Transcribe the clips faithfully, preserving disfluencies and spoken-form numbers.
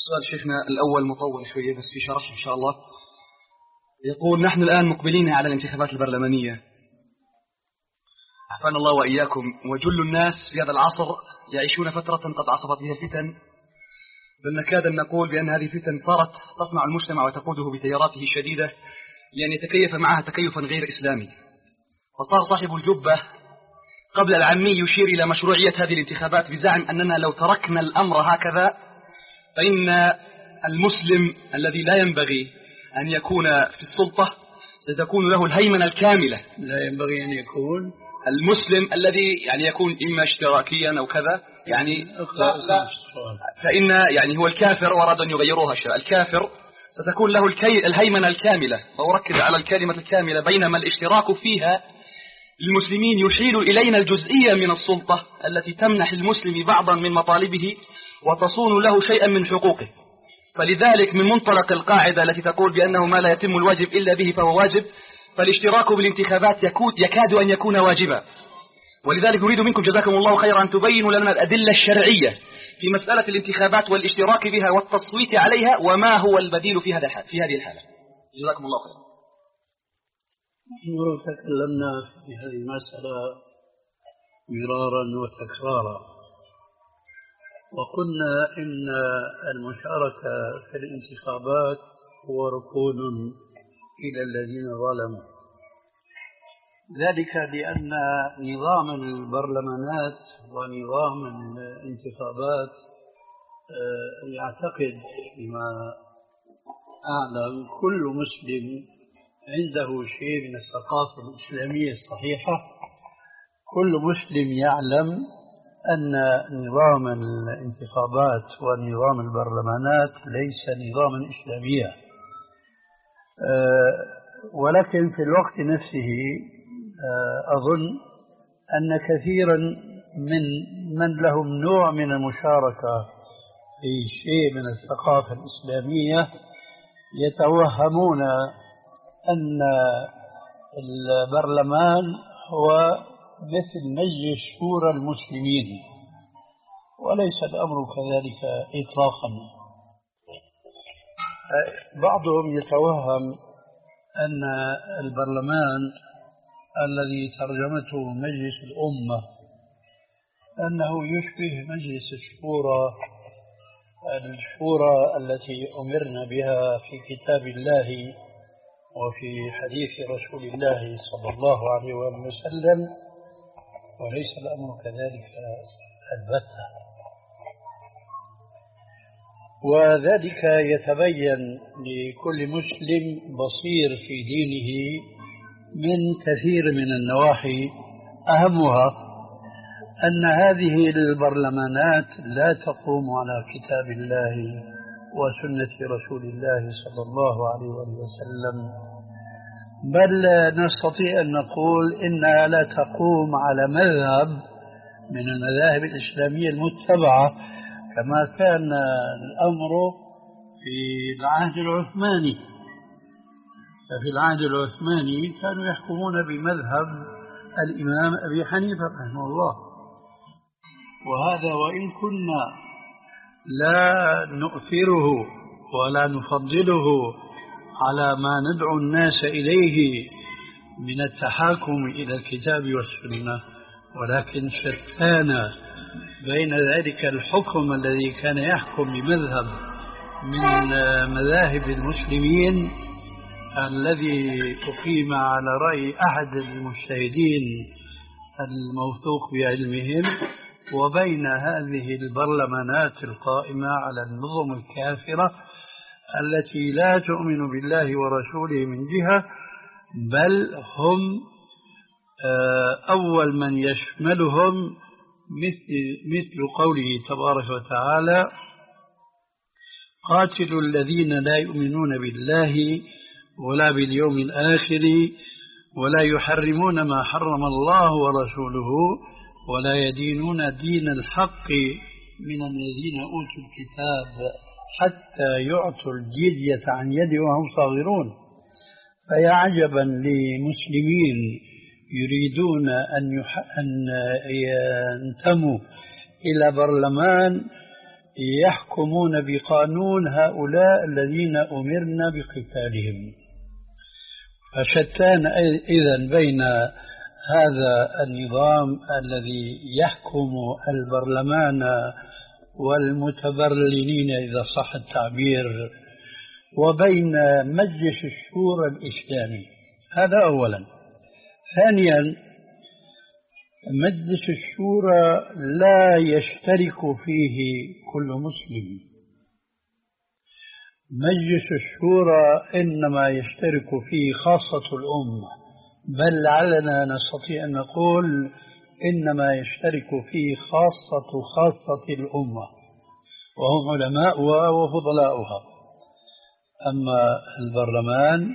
سؤال شيخنا الأول مطول شوية بس في شرح إن شاء الله. يقول: نحن الآن مقبلين على الانتخابات البرلمانية عافانا الله وإياكم، وجل الناس في هذا العصر يعيشون فترة قد عصفت بها الفتن، بل نكاد أن نقول بأن هذه الفتن صارت تصنع المجتمع وتقوده بتياراته الشديدة لأن يتكيف معها تكيفا غير إسلامي. فصار صاحب الجبة قبل العامي يشير إلى مشروعية هذه الانتخابات بزعم أننا لو تركنا الأمر هكذا فإن المسلم الذي لا ينبغي أن يكون في السلطة ستكون له الهيمنة الكاملة. لا ينبغي أن يكون المسلم الذي يعني يكون إما اشتراكيا أو كذا يعني لا لا فإن يعني هو الكافر وأراد أن يغيروها الشرع. الكافر ستكون له الكي الهيمنة الكاملة، وأركز على الكلمة الكاملة، بينما الاشتراك فيها المسلمين يحيل إلينا الجزئية من السلطة التي تمنح المسلم بعضا من مطالبه وتصون له شيئا من حقوقه. فلذلك من منطلق القاعدة التي تقول بأنه ما لا يتم الواجب إلا به فهو واجب، فالاشتراك بالانتخابات يكاد أن يكون واجبا. ولذلك نريد منكم جزاكم الله خيرا أن تبينوا لنا الأدلة الشرعية في مسألة الانتخابات والاشتراك بها والتصويت عليها، وما هو البديل في هذا الحال في هذه الحالة. جزاكم الله خيرا. نحن تكلمنا في هذه المسألة مرارا وتكرارا، وقلنا إن المشاركة في الانتخابات هو ركون إلى الذين ظلموا، ذلك لأن نظام البرلمانات ونظام الانتخابات يعتقد فيما أعلم كل مسلم عنده شيء من الثقافة الإسلامية الصحيحة. كل مسلم يعلم أن نظام الانتخابات ونظام البرلمانات ليس نظاما إسلاميا، ولكن في الوقت نفسه أظن أن كثيرا من من لهم نوع من المشاركة في شيء من الثقافة الإسلامية يتوهمون أن البرلمان هو مثل مجلس شورى المسلمين، وليس الأمر كذلك إطلاقا. بعضهم يتوهم أن البرلمان الذي ترجمته مجلس الأمة أنه يشبه مجلس الشورى الشورى التي أمرنا بها في كتاب الله وفي حديث رسول الله صلى الله عليه وسلم، وليس الأمر كذلك البتة. وذلك يتبين لكل مسلم بصير في دينه من كثير من النواحي، أهمها أن هذه البرلمانات لا تقوم على كتاب الله وسنة رسول الله صلى الله عليه وسلم، بل نستطيع أن نقول إنها لا تقوم على مذهب من المذاهب الإسلامية المتبعة كما كان الأمر في العهد العثماني. ففي العهد العثماني كانوا يحكمون بمذهب الإمام أبي حنيفة رحمه الله، وهذا وإن كنا لا نؤثره ولا نفضله على ما ندعو الناس إليه من التحاكم إلى الكتاب والسنة، ولكن شتان بين ذلك الحكم الذي كان يحكم بمذهب من مذاهب المسلمين الذي أقيم على رأي أحد المجتهدين الموثوق بعلمهم، وبين هذه البرلمانات القائمة على النظم الكافرة التي لا تؤمن بالله ورسوله من جهة، بل هم أول من يشملهم مثل, مثل قوله تبارك وتعالى: قاتلوا الذين لا يؤمنون بالله ولا باليوم الآخر ولا يحرمون ما حرم الله ورسوله ولا يدينون دين الحق من الذين أوتوا الكتاب حتى يعطوا الجزية عن يد وهم صاغرون. فيا عجبا لمسلمين يريدون أن, يح... أن ينتموا إلى برلمان يحكمون بقانون هؤلاء الذين أمرنا بقتالهم. فشتان إذن بين هذا النظام الذي يحكم البرلمان والمتبرلين إذا صح التعبير وبين مجلس الشورى الإسلامي. هذا أولا. ثانيا، مجلس الشورى لا يشترك فيه كل مسلم. مجلس الشورى إنما يشترك فيه خاصة الأمة، بل لعلنا نستطيع أن نقول إنما يشترك فيه خاصة خاصة الأمة، وهم علماؤها وفضلاؤها. أما البرلمان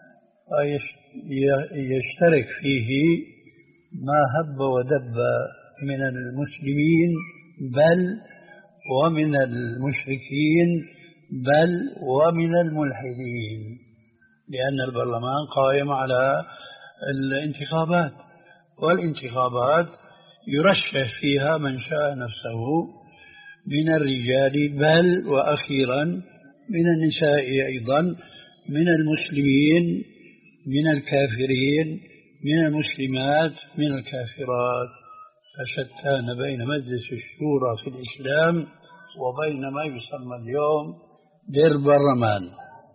يشترك فيه ما هب ودب من المسلمين بل ومن المشركين بل ومن الملحدين، لأن البرلمان قائم على الانتخابات، والانتخابات يرشح فيها من شاء نفسه من الرجال بل وأخيرا من النساء أيضا، من المسلمين من الكافرين، من المسلمات من الكافرات. فشتان بين مجلس الشورى في الإسلام وبين ما يسمى اليوم بالبرلمان.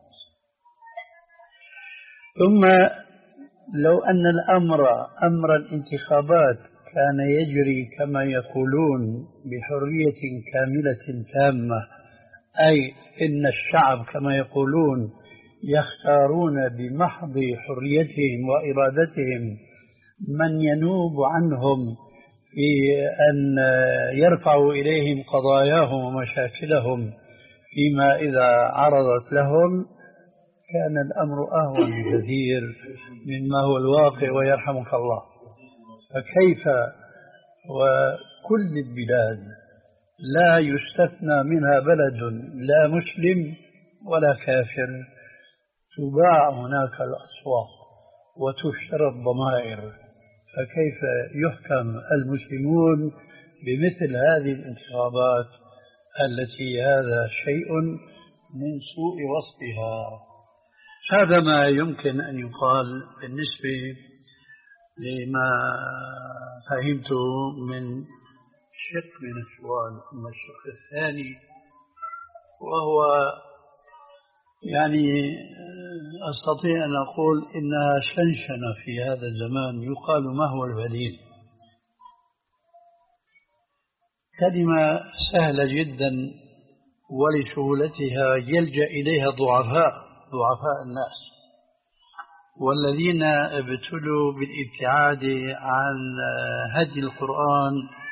ثم لو أن الأمر أمر الانتخابات كان يجري كما يقولون بحرية كاملة تامة، أي إن الشعب كما يقولون يختارون بمحض حريتهم وإرادتهم من ينوب عنهم في أن يرفعوا إليهم قضاياهم ومشاكلهم فيما إذا عرضت لهم، كان الأمر أهون بكثير مما هو الواقع ويرحمك الله. فكيف وكل البلاد لا يستثنى منها بلد لا مسلم ولا كافر، تباع هناك الأصوات وتشترى الضمائر، فكيف يحكم المسلمون بمثل هذه الانتخابات التي هذا شيء من سوء وصفها؟ هذا ما يمكن أن يقال بالنسبة لما فهمته من شق من السؤال. أما الشق الثاني وهو يعني أستطيع أن أقول إنها شنشنة في هذا الزمان، يقال ما هو البديل؟ كلمة سهلة جدا ولسهولتها يلجأ إليها ضعفاء ضعفاء الناس، والذين ابتلوا بالابتعاد عن هدي القرآن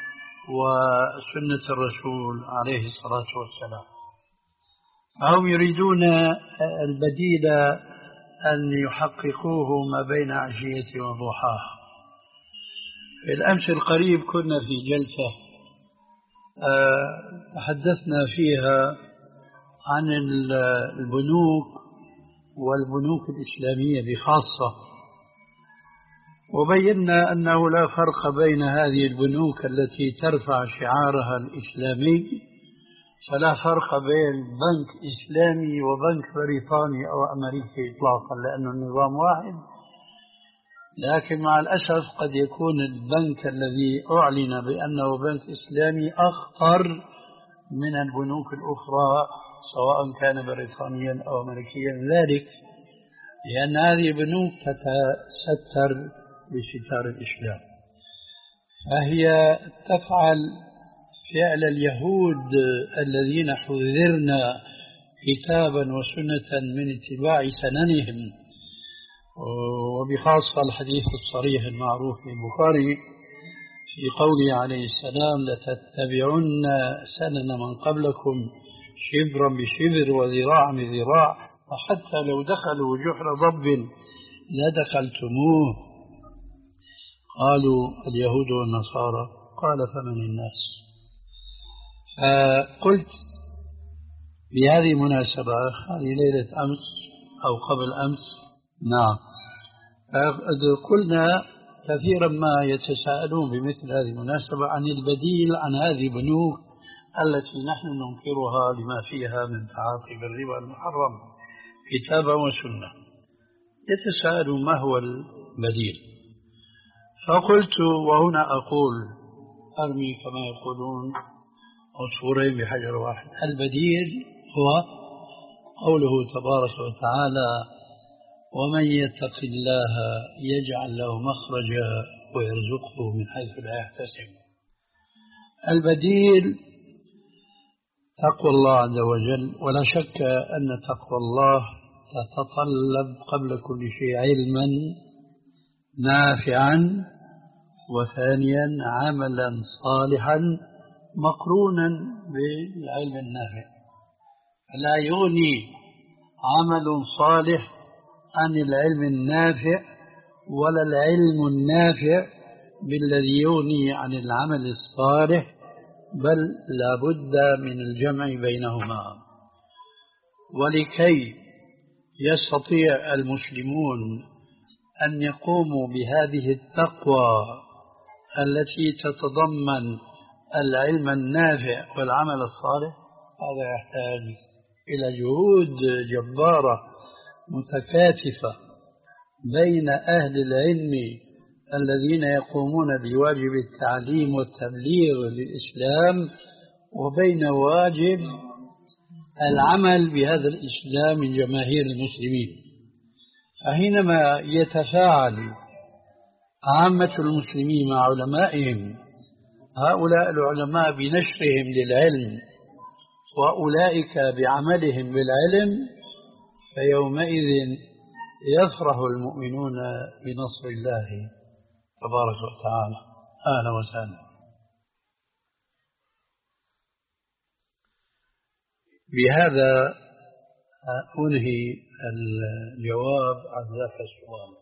وسنة الرسول عليه الصلاة والسلام. هم يريدون البديل أن يحققوه ما بين عشية وضحاها. في الأمس القريب كنا في جلسة تحدثنا فيها عن البنوك والبنوك الإسلامية بخاصة، وبينا أنه لا فرق بين هذه البنوك التي ترفع شعارها الإسلامي، فلا فرق بين بنك إسلامي وبنك بريطاني أو أمريكي إطلاقا، لأن النظام واحد. لكن مع الأسف قد يكون البنك الذي أعلن بأنه بنك إسلامي أخطر من البنوك الأخرى سواء كان بريطانيا أو أمريكيا، ذلك لأن هذه البنوك تتستر بستار الإسلام، فهي تفعل فعل اليهود الذين حذرنا كتابا وسنة من اتباع سننهم، وبخاصة الحديث الصريح المعروف في البخاري في قوله عليه السلام: لتتبعن سنن من قبلكم شبرا بشبر وذراعا بذراع وحتى لو دخلوا جحر ضب لدخلتموه. قالوا اليهود والنصارى، قال فمن الناس؟ فقلت بهذه المناسبة، هذه ليلة أمس أو قبل أمس، نعم، قلنا كثيرا ما يتساءلون بمثل هذه المناسبة عن البديل عن هذه البنوك التي نحن ننكرها لما فيها من تعاطي بالربا المحرم كتابا وسنة. يتساءل ما هو البديل؟ فقلت وهنا أقول أرمي كما يقولون عصفورين بحجر واحد. البديل هو قوله تبارك وتعالى ومن يتق الله يجعل له مخرجا ويرزقه من حيث لا يحتسب. البديل تقوى الله عز وجل، ولا شك أن تقوى الله تتطلب قبل كل شيء علما نافعا، وثانيا عملا صالحا مقرونا بالعلم النافع. لا يغني عمل صالح عن العلم النافع، ولا العلم النافع بالذي يغني عن العمل الصالح، بل لا بد من الجمع بينهما. ولكي يستطيع المسلمون أن يقوموا بهذه التقوى التي تتضمن العلم النافع والعمل الصالح، هذا يحتاج إلى جهود جبارة متكاتفة بين أهل العلم الذين يقومون بواجب التعليم والتبليغ للإسلام، وبين واجب العمل بهذا الإسلام من جماهير المسلمين. فحينما يتفاعل عامة المسلمين مع علمائهم، هؤلاء العلماء بنشرهم للعلم وأولئك بعملهم بالعلم، فيومئذ يفرح المؤمنون بنصر الله تبارك وتعالى. أهلا وسهلا. بهذا أنهي الجواب عن ذاك السؤال.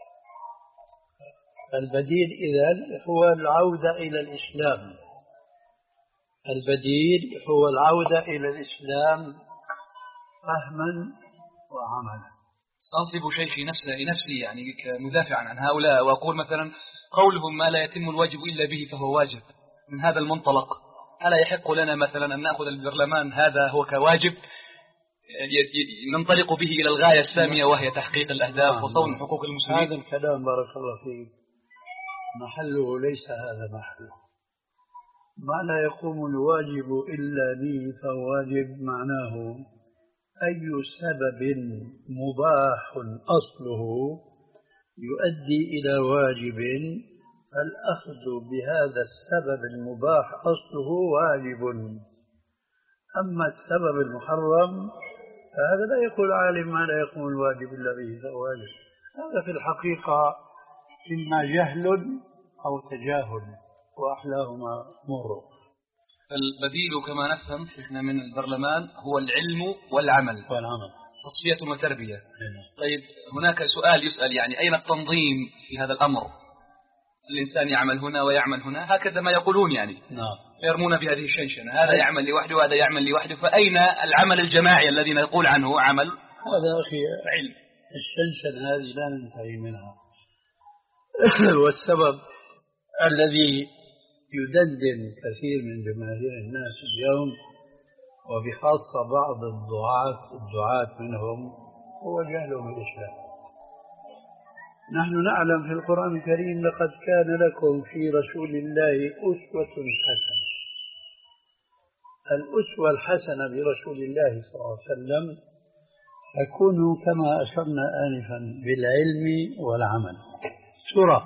البديل إذن هو العودة إلى الإسلام. البديل هو العودة إلى الإسلام فهما وعملا. سأنصب شيخي نفسي نفسي يعني كمدافعا عن هؤلاء، وأقول مثلا قولهم ما لا يتم الواجب إلا به فهو واجب. من هذا المنطلق ألا يحق لنا مثلا أن نأخذ البرلمان هذا هو كواجب ننطلق به إلى الغاية السامية، وهي تحقيق الأهداف وصون حقوق المسلمين؟ هذا الكلام بارك الله فيك محله ليس هذا محله. ما لا يقوم الواجب إلا به فهو واجب، معناه أي سبب مباح أصله يؤدي إلى واجب، فالأخذ بهذا السبب المباح أصله واجب. أما السبب المحرم فهذا لا يقول عالم ما لا يقوم الواجب إلا به فهو واجب. هذا في الحقيقة إما جهل أو تجاهل، وأحلاهما مر. البديل كما نفهم شيخنا من البرلمان هو العلم والعمل والعمل تصفية وتربية. طيب هناك سؤال يسأل، يعني أين التنظيم في هذا الأمر؟ الإنسان يعمل هنا ويعمل هنا، هكذا ما يقولون يعني. نعم. يرمون بهذه الشنشنة، هذا يعمل لوحده وهذا يعمل لوحده، فأين العمل الجماعي الذي نقول عنه عمل؟ هذا أخي علم. الشنشنة هذه لا ننتهي منها. والسبب الذي يدندن كثير من جماهير الناس اليوم، وبخاصة بعض الدعاة الدعاة منهم، هو جهلهم بالإسلام. نحن نعلم في القرآن الكريم لقد كان لكم في رسول الله أسوة حسنة. الأسوة الحسنة برسول الله صلى الله عليه وسلم تكون كما أشرنا آنفا بالعلم والعمل. سورة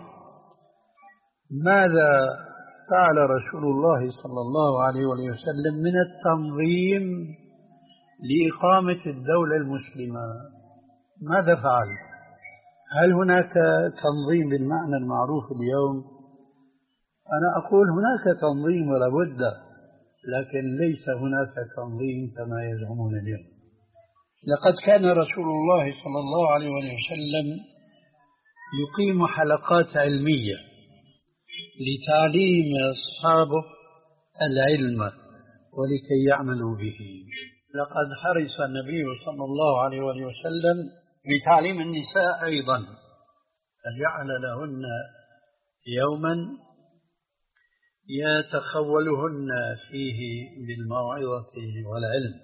ماذا فعل رسول الله صلى الله عليه وسلم من التنظيم لإقامة الدولة المسلمة؟ ماذا فعل؟ هل هناك تنظيم بالمعنى المعروف اليوم؟ أنا أقول هناك تنظيم ولا بد، لكن ليس هناك تنظيم كما يزعمون اليوم. لقد كان رسول الله صلى الله عليه وسلم يقيم حلقات علمية لتعليم أصحابه العلم ولكي يعملوا به. لقد حرص النبي صلى الله عليه وسلم بتعليم النساء أيضا، فجعل لهن يوما يتخولهن فيه بالموعظة والعلم.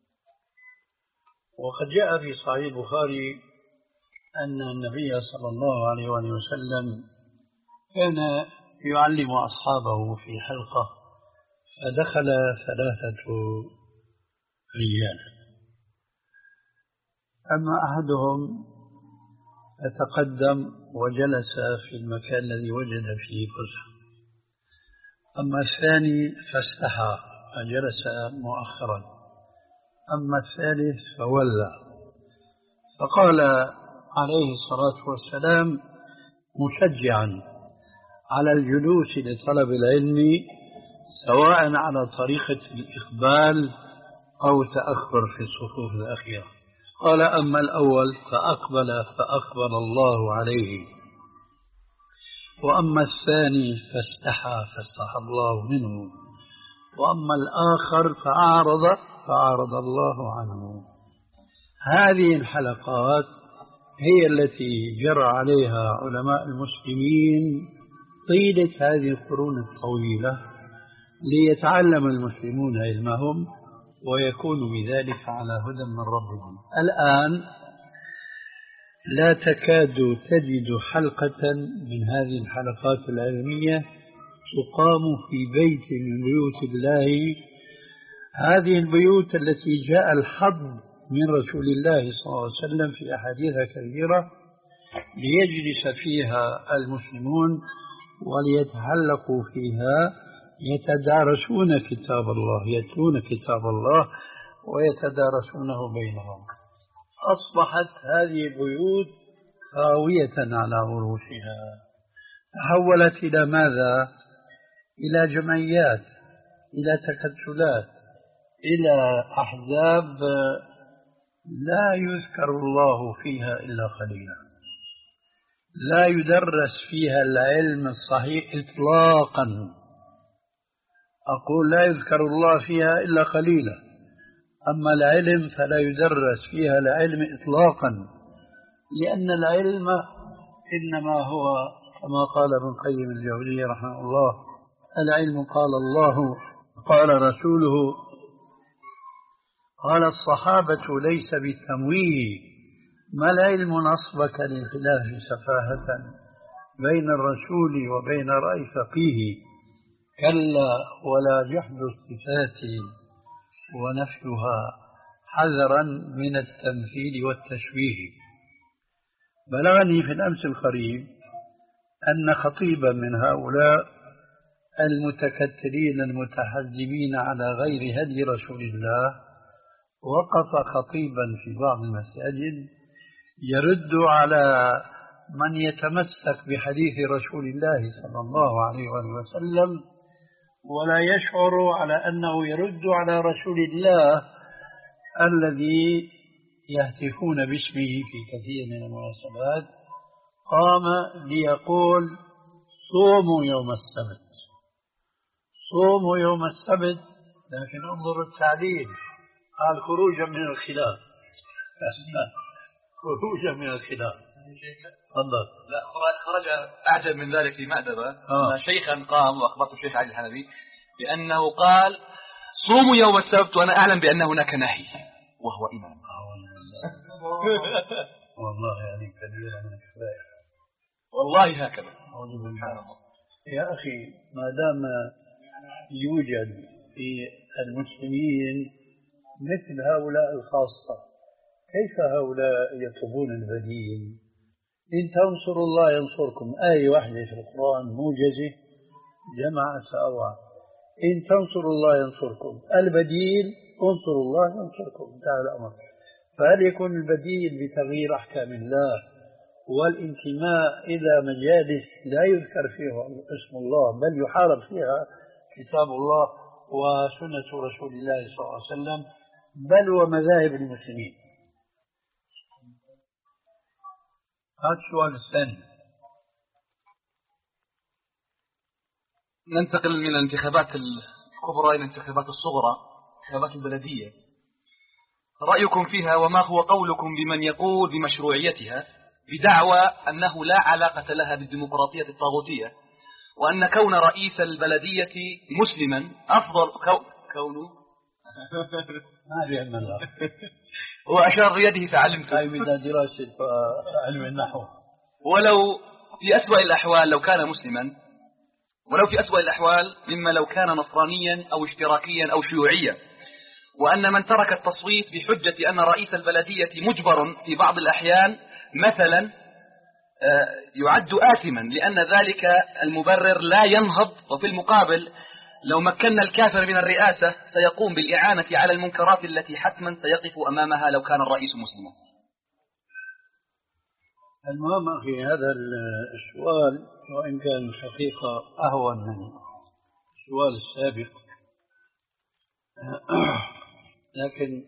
وقد جاء في صحيح البخاري أن النبي صلى الله عليه وسلم كان يعلم أصحابه في حلقة، فدخل ثلاثة رجال، أما أحدهم فتقدم وجلس في المكان الذي وجد فيه فسحة، أما الثاني فاستحى فجلس مؤخرا، أما الثالث فولى. فقال عليه الصلاة والسلام مشجعا على الجلوس لطلب العلم سواء على طريقة الإقبال أو تأخر في الصفوف الأخيرة، قال أما الأول فأقبل فأقبل الله عليه، وأما الثاني فاستحى فاستحى الله منه، وأما الآخر فأعرض فأعرض الله عنه. هذه الحلقات هي التي جرى عليها علماء المسلمين طيلة هذه القرون الطويلة ليتعلم المسلمون علمهم ويكونوا بذلك على هدى من ربهم. الآن لا تكاد تجد حلقة من هذه الحلقات العلمية تقام في بيت من بيوت الله، هذه البيوت التي جاء الحظ من رسول الله صلى الله عليه وسلم في أحاديث كثيرة ليجلس فيها المسلمون وليتحلقوا فيها، يتدارسون كتاب الله، يتلون كتاب الله ويتدارسونه بينهم. أصبحت هذه البيوت خاوية على عروشها، تحولت إلى ماذا؟ إلى جمعيات، إلى تكتلات، إلى أحزاب لا يذكر الله فيها إلا قليلا، لا يدرس فيها العلم الصحيح إطلاقا. أقول لا يذكر الله فيها إلا قليلا، أما العلم فلا يدرس فيها العلم إطلاقا، لأن العلم إنما هو كما قال ابن قيم الجوزية رحمه الله: العلم قال الله قال رسوله قال الصحابة ليس بالتمويه، ما العلم نصبك للخلاف سفاهة بين الرسول وبين رأي فقيه، كلا ولا جحد الصفات ونفيها حذرا من التمثيل والتشبيه. بلغني في الأمس القريب أن خطيبا من هؤلاء المتكتلين المتحزبين على غير هدي رسول الله وقف خطيبا في بعض المساجد يرد على من يتمسك بحديث رسول الله صلى الله عليه وسلم ولا يشعر على أنه يرد على رسول الله الذي يهتفون باسمه في كثير من المناسبات. قام ليقول صوموا يوم السبت، صوموا يوم السبت، لكن انظروا التعليل، قال خروجا من الخلاف خروجا من الخلاف. تفضل. لا خرج أعجب من ذلك في مأدبة آه. أن شيخا قام وأخبرت الشيخ علي الحلبي بأنه قال صوموا يوم السبت وأنا أعلم بأن هناك نهي وهو إمام. والله يعني كبيرة من الكفاية، والله هكذا. يا أخي ما دام يوجد في المسلمين مثل هؤلاء الخاصة، كيف هؤلاء يطلبون البديل؟ إن تنصروا الله ينصركم، آية واحدة في القرآن موجزة جمع سأوى، إن تنصروا الله ينصركم، البديل انصروا الله ينصركم، انتهى الأمر. فهل يكون البديل بتغيير أحكام الله والانتماء إلى مجالس لا يذكر فيها اسم الله بل يحارب فيها كتاب الله وسنة رسول الله صلى الله عليه وسلم بل ومذاهب المسلمين؟ هذا السؤال الثاني. ننتقل من الانتخابات الكبرى إلى الانتخابات الصغرى، انتخابات البلدية. رأيكم فيها وما هو قولكم بمن يقول بمشروعيتها بدعوى أنه لا علاقة لها بالديمقراطية الطاغوتية وأن كون رئيس البلدية مسلما أفضل كونه ما بيعمل الله. هو أشار بيده فعلمت. هاي بدها دراسة علم النحو. ولو في أسوأ الأحوال لو كان مسلما، ولو في أسوأ الأحوال مما لو كان نصرانيا أو اشتراكيا أو شيوعيا، وأن من ترك التصويت بحجة أن رئيس البلدية مجبر في بعض الأحيان مثلا يعد آثما، لأن ذلك المبرر لا ينهض. وفي المقابل لو مكنا الكافر من الرئاسة سيقوم بالإعانة على المنكرات التي حتما سيقف أمامها لو كان الرئيس مسلما. المهم أخي هذا السؤال وإن كان الحقيقة أهون من السؤال السابق، لكن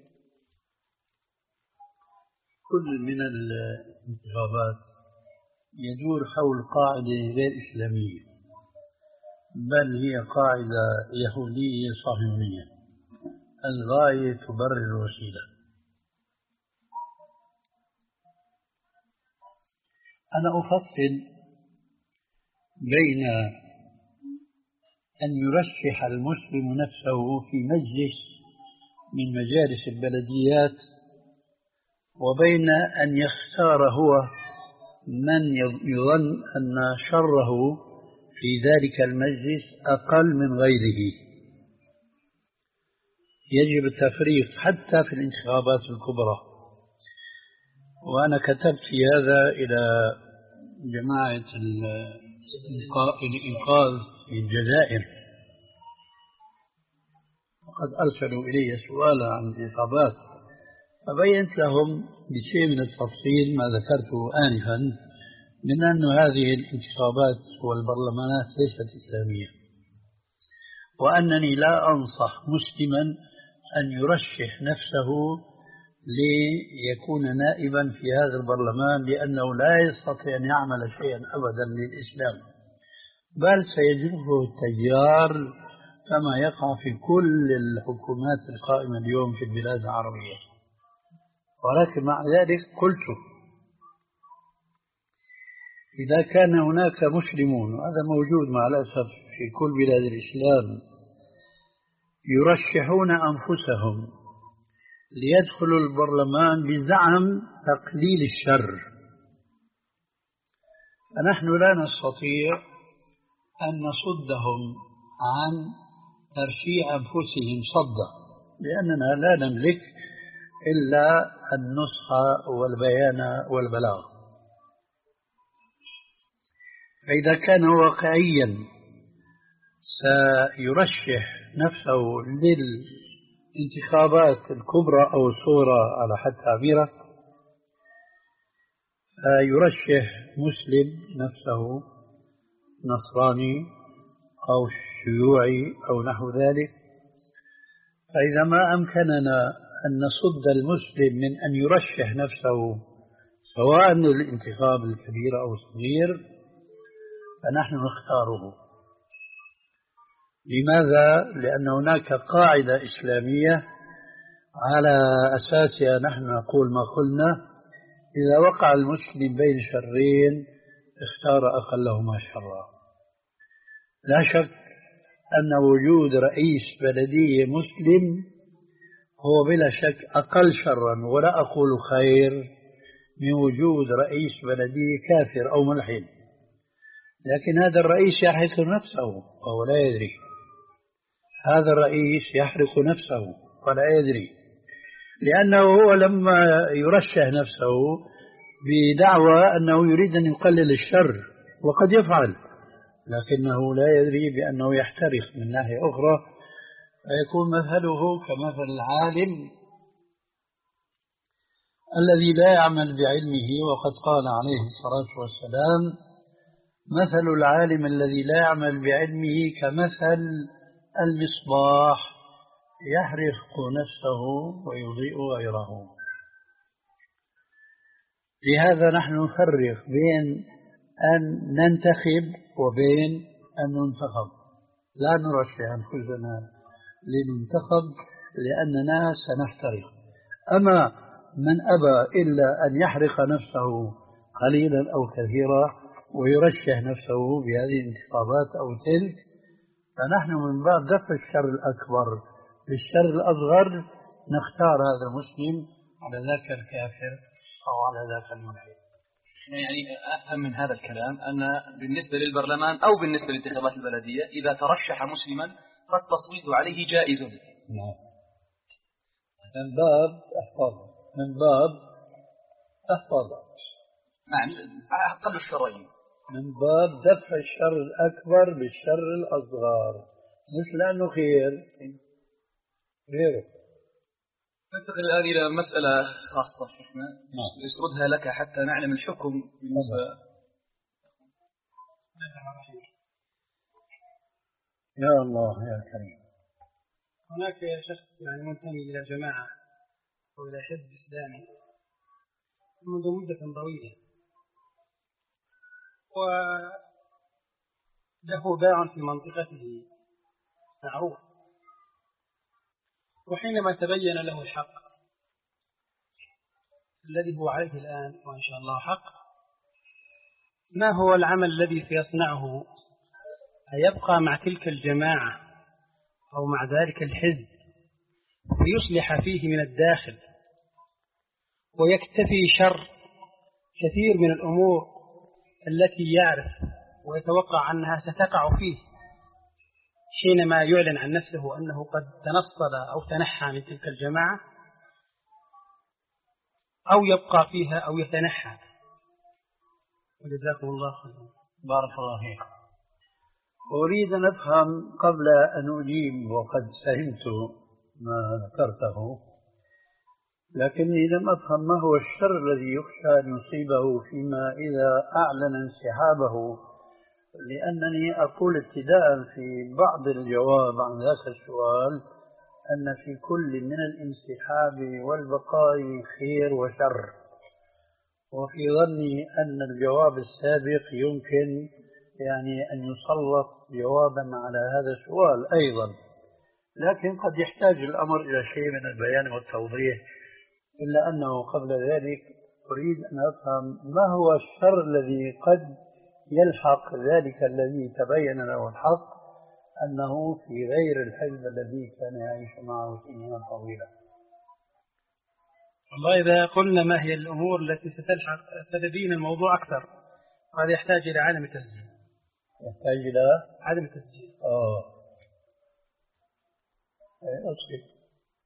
كل من الانتخابات يدور حول قاعدة غير إسلامية، بل هي قاعدة يهودية صهيونية، الغاية تبرر الوسيلة. أنا أفصل بين أن يرشح المسلم نفسه في مجلس من مجالس البلديات، وبين أن يختار هو من يظن أن شره في ذلك المجلس أقل من غيره. يجب التفريق حتى في الانتخابات الكبرى. وأنا كتبت في هذا إلى جماعة الإنقاذ في الجزائر، وقد أرسلوا إلي سؤالا عن الانتخابات، فبينت لهم بشيء من التفصيل ما ذكرته آنفا من أن هذه الانتخابات والبرلمانات ليست إسلامية، وأنني لا أنصح مسلما أن يرشح نفسه ليكون نائبا في هذا البرلمان، لأنه لا يستطيع أن يعمل شيئا أبدا للإسلام، بل سيجره التيار كما يقع في كل الحكومات القائمة اليوم في البلاد العربية. ولكن مع ذلك قلت إذا كان هناك مسلمون، وهذا موجود مع الأسف في كل بلاد الإسلام، يرشحون أنفسهم ليدخلوا البرلمان بزعم تقليل الشر، فنحن لا نستطيع أن نصدهم عن ترشيح أنفسهم صدا، لأننا لا نملك إلا النصح والبيان والبلاغ. فإذا كان واقعيا سيرشح نفسه للانتخابات الكبرى أو الصغرى على حد تعبيره، يرشح مسلم نفسه نصراني أو شيوعي أو نحو ذلك، فإذا ما أمكننا أن نصد المسلم من أن يرشح نفسه سواء للانتخاب الكبير أو الصغير فنحن نختاره. لماذا؟ لأن هناك قاعدة إسلامية على أساسها نحن نقول ما قلنا: إذا وقع المسلم بين شرين اختار أقلهما شرا. لا شك أن وجود رئيس بلدية مسلم هو بلا شك أقل شرا، ولا أقول خير، من وجود رئيس بلدية كافر أو ملحد. لكن هذا الرئيس يحرق نفسه وهو لا يدري، هذا الرئيس يحرق نفسه ولا يدري، لأنه هو لما يرشح نفسه بدعوى أنه يريد أن يقلل الشر، وقد يفعل، لكنه لا يدري بأنه يحترق من ناحية أخرى، فيكون مثله كمثل العالم الذي لا يعمل بعلمه. وقد قال عليه الصلاة والسلام: مثل العالم الذي لا يعمل بعلمه كمثل المصباح يحرق نفسه ويضيء غيره. لهذا نحن نفرق بين أن ننتخب وبين أن ننتخب. لا نرشح أنفسنا لننتخب لأننا سنحترق. أما من أبى إلا أن يحرق نفسه قليلا أو كثيرا ويرشح نفسه بهذه الانتخابات أو تلك، فنحن من باب دفع الشر الأكبر بالشر الأصغر نختار هذا المسلم على ذاك الكافر أو على ذاك الملحد. يعني أفهم من هذا الكلام أن بالنسبة للبرلمان أو بالنسبة للانتخابات البلدية إذا ترشح مسلما فالتصويت عليه جائز. نعم. من باب احفظ من باب احفظ نعم أقل الشرين، من باب دفع الشر الأكبر بالشر الأصغر، مش لأنه خير غيره. ننتقل الآن إلى مسألة خاصة شيخنا نسردها لك حتى نعلم الحكم بالنسبة. يا الله يا كريم. هناك شخص يعني منتمي إلى جماعة أو إلى حزب إسلامي منذ مدة طويلة، وله باع في منطقته معروف، وحينما تبين له الحق الذي هو عليه الآن وإن شاء الله حق، ما هو العمل الذي سيصنعه؟ أيبقى مع تلك الجماعة أو مع ذلك الحزب ليصلح فيه من الداخل ويكتفي شر كثير من الأمور التي يعرف ويتوقع أنها ستقع فيه حينما يعلن عن نفسه أنه قد تنصل أو تنحى من تلك الجماعة، أو يبقى فيها أو يتنحى؟ وجزاكم الله خيرا. بارك الله فيك. أريد أن أفهم قبل أن أجيب، وقد فهمت ما ذكرته، لكني لم أفهم ما هو الشر الذي يخشى أن يصيبه فيما إذا أعلن انسحابه، لأنني أقول ابتداء في بعض الجواب عن ذاك السؤال أن في كل من الانسحاب والبقاء خير وشر، وفي ظني أن الجواب السابق يمكن يعني أن يسلط جوابا على هذا السؤال أيضا، لكن قد يحتاج الأمر إلى شيء من البيان والتوضيح، إلا أنه قبل ذلك أريد أن أفهم ما هو الشر الذي قد يلحق ذلك الذي تبين له الحق أنه في غير الحزب الذي كان يعيش معه سنين طويلة. والله إذا قلنا ما هي الأمور التي ستلحق ستبين الموضوع أكثر، هذا يحتاج إلى عدم التسجيل. يحتاج إلى عدم التسجيل. آه. أصلي.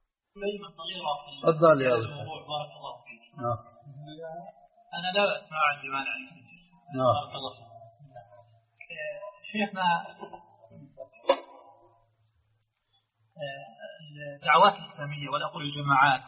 تفضل يا أستاذ. بارك الله فيك. نعم. أنا لا أسمع عندي مانع. نعم. بارك الله فيك. شيخنا الدعوات الإسلامية ولا أقول الجماعات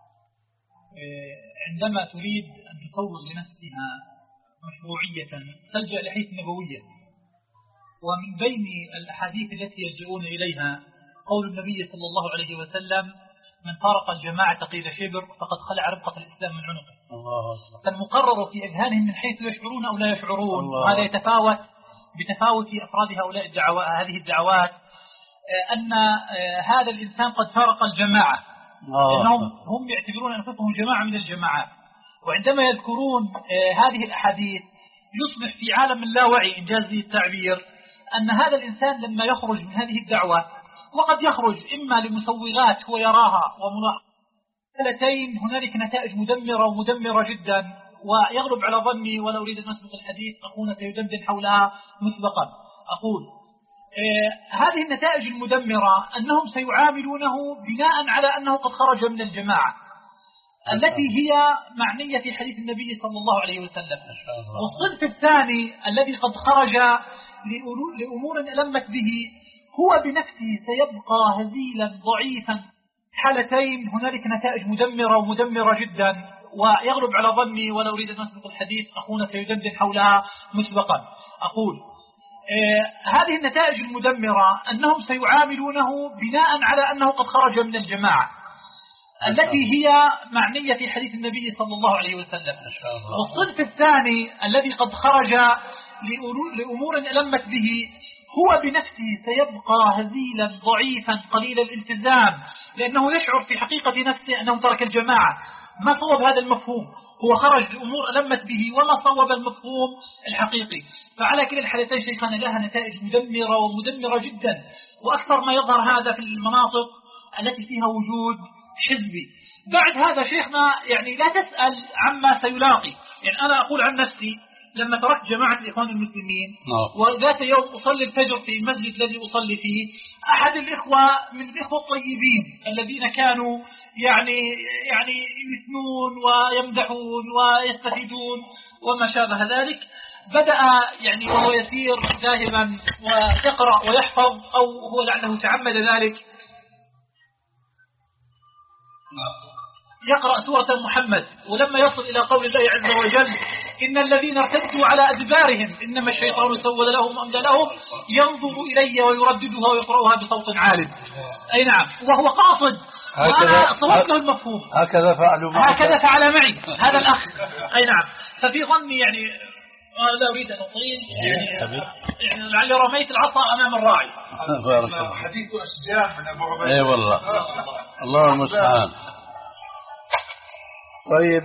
عندما تريد أن تصور لنفسها مشروعية تلجأ لحيث نبوية، ومن بين الأحاديث التي يلجؤون إليها قول النبي صلى الله عليه وسلم: من فارق الجماعة قيل شبر فقد خلع ربقة الإسلام من عنقه. فالمقرر في أذهانهم من حيث يشعرون أو لا يشعرون، وهذا يتفاوت بتفاوت أفراد هؤلاء الدعوات هذه الدعوات، أن هذا الإنسان قد فارق الجماعة، لأنهم هم يعتبرون أنفسهم جماعة من الجماعات، وعندما يذكرون هذه الأحاديث يصبح في عالم اللاوعي إنجاز لي التعبير أن هذا الإنسان لما يخرج من هذه الدعوة، وقد يخرج إما لمسوغات هو يراها وملاحظتين هنالك نتائج مدمرة ومدمرة جدا، ويغلب على ظني ولا أريد أن أسبق الحديث أخونا سيدندن حولها مسبقا، أقول آه هذه النتائج المدمرة أنهم سيعاملونه بناء على أنه قد خرج من الجماعة التي هي معنية في حديث النبي صلى الله عليه وسلم. والصنف الثاني الذي قد خرج لأمور ألمت به هو بنفسه سيبقى هزيلا ضعيفا، حالتين هنالك نتائج مدمرة ومدمرة جدا، ويغلب على ظني ولا أريد أن أسبق الحديث أخونا سيدندن حولها مسبقا، أقول آه هذه النتائج المدمرة أنهم سيعاملونه بناء على أنه قد خرج من الجماعة التي هي معنية في حديث النبي صلى الله عليه وسلم. والصنف الثاني الذي قد خرج لأمور ألمت به هو بنفسه سيبقى هزيلا ضعيفا قليل الالتزام، لأنه يشعر في حقيقة نفسه أنه ترك الجماعة، ما صوب هذا المفهوم، هو خرج أمور ألمت به وما صوب المفهوم الحقيقي. فعلى كلا الحالتين شيخنا لها نتائج مدمرة ومدمرة جدا، وأكثر ما يظهر هذا في المناطق التي فيها وجود حزبي. بعد هذا شيخنا يعني لا تسأل عما سيلاقي. يعني أنا أقول عن نفسي لما تركت جماعة الإخوان المسلمين وذات يوم أصلي الفجر في المسجد الذي أصلي فيه، أحد الإخوة من الإخوة الطيبين الذين كانوا يعني يعني يثنون ويمدحون ويستفيدون وما شابه ذلك، بدأ يعني وهو يسير ذاهبا ويقرأ ويحفظ، أو هو لعله تعمد ذلك، يقرأ سورة محمد، ولما يصل إلى قول الله عز وجل إن الذين ارتدوا على أدبارهم إنما الشيطان سول لهم وأملى لهم، ينظر إلي ويرددها ويقرأها بصوت عال. أي نعم، وهو قاصد، وأنا صوت له المفهوم. هكذا فعلوا معي هكذا فعل معي هذا الأخ. أي نعم. ففي ظني يعني أنا لا أريد أن أطيل، يعني, يعني لعلي رميت العصا أمام الراعي. حديث أشجار من أبو عبيد. أي والله، الله المستعان. طيب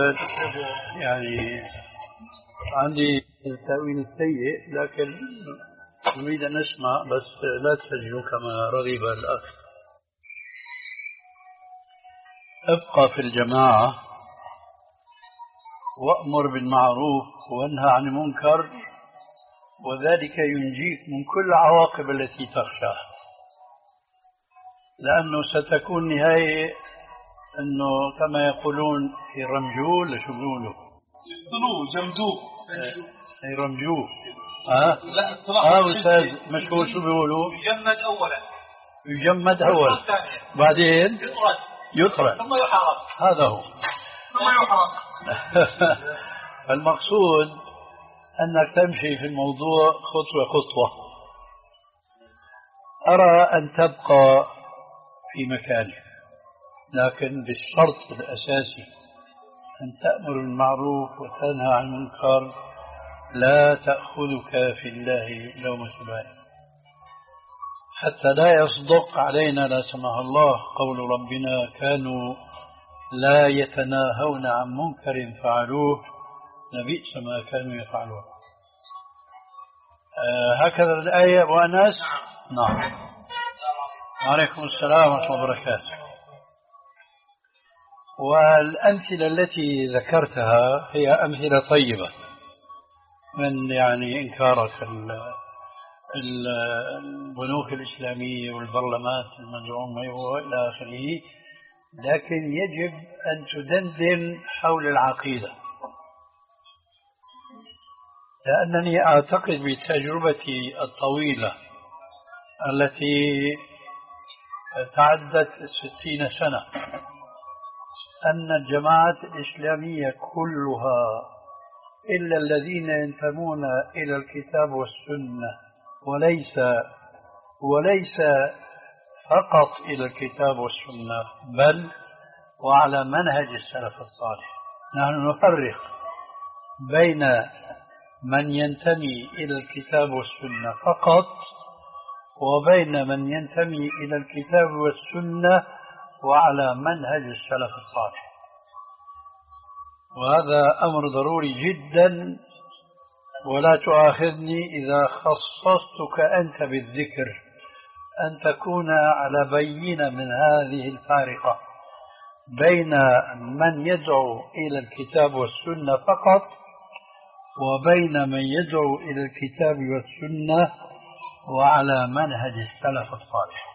يعني عندي التأويل السيء، لكن نريد أن نسمع، بس لا تسجلوا كما رغب الأخ. ابقى في الجماعة وأمر بالمعروف وانهى عن المنكر، وذلك ينجيك من كل العواقب التي تخشاها، لأنه ستكون نهاية أنه كما يقولون في رمجول، شو بيقولوا؟ يسطلوه جمدوه اي رمجوه. ها؟ لا اه أستاذ مشهور، شو بيقولوا؟ يجمد أولا يجمد أول، بعدين يطرد يطرد ثم يحرق. هذا هو ثم يحرق. المقصود أنك تمشي في الموضوع خطوة خطوة. أرى أن تبقى في مكانك، لكن بالشرط الأساسي أن تأمر بالمعروف وتنهى عن المنكر، لا تأخذك في الله لومة لائم، حتى لا يصدق علينا لا سمح الله قول ربنا كانوا لا يتناهون عن منكر فعلوه لبئس ما كانوا يفعلون. آه هكذا الآية وأناس. نعم. وعليكم السلام ورحمة الله وبركاته. والأمثلة التي ذكرتها هي أمثلة طيبة من يعني إنكارك البنوك الإسلامية والبرلمانات المدعومة وإلى آخره، لكن يجب أن تدندن حول العقيدة، لأنني أعتقد بتجربتي الطويلة التي تعدت ستين سنة أن الجماعات الإسلامية كلها إلا الذين ينتمون إلى الكتاب والسنة، وليس وليس فقط إلى الكتاب والسنة، بل وعلى منهج السلف الصالح. نحن نفرق بين من ينتمي إلى الكتاب والسنة فقط وبين من ينتمي إلى الكتاب والسنة وعلى منهج السلف الصالح، وهذا أمر ضروري جدا. ولا تؤاخذني إذا خصصتك أنت بالذكر، أن تكون على بينة من هذه الفارقة بين من يدعو إلى الكتاب والسنة فقط وبين من يدعو إلى الكتاب والسنة وعلى منهج السلف الصالح.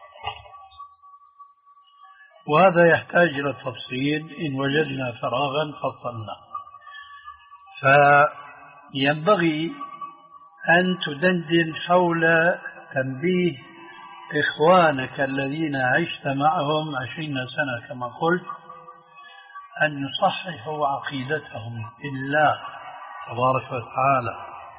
وهذا يحتاج إلى التفصيل، إن وجدنا فراغا فصلنا. فينبغي أن تدندن حول تنبيه إخوانك الذين عشت معهم عشرين سنة كما قلت، أن يصححوا عقيدتهم بالله تبارك وتعالى.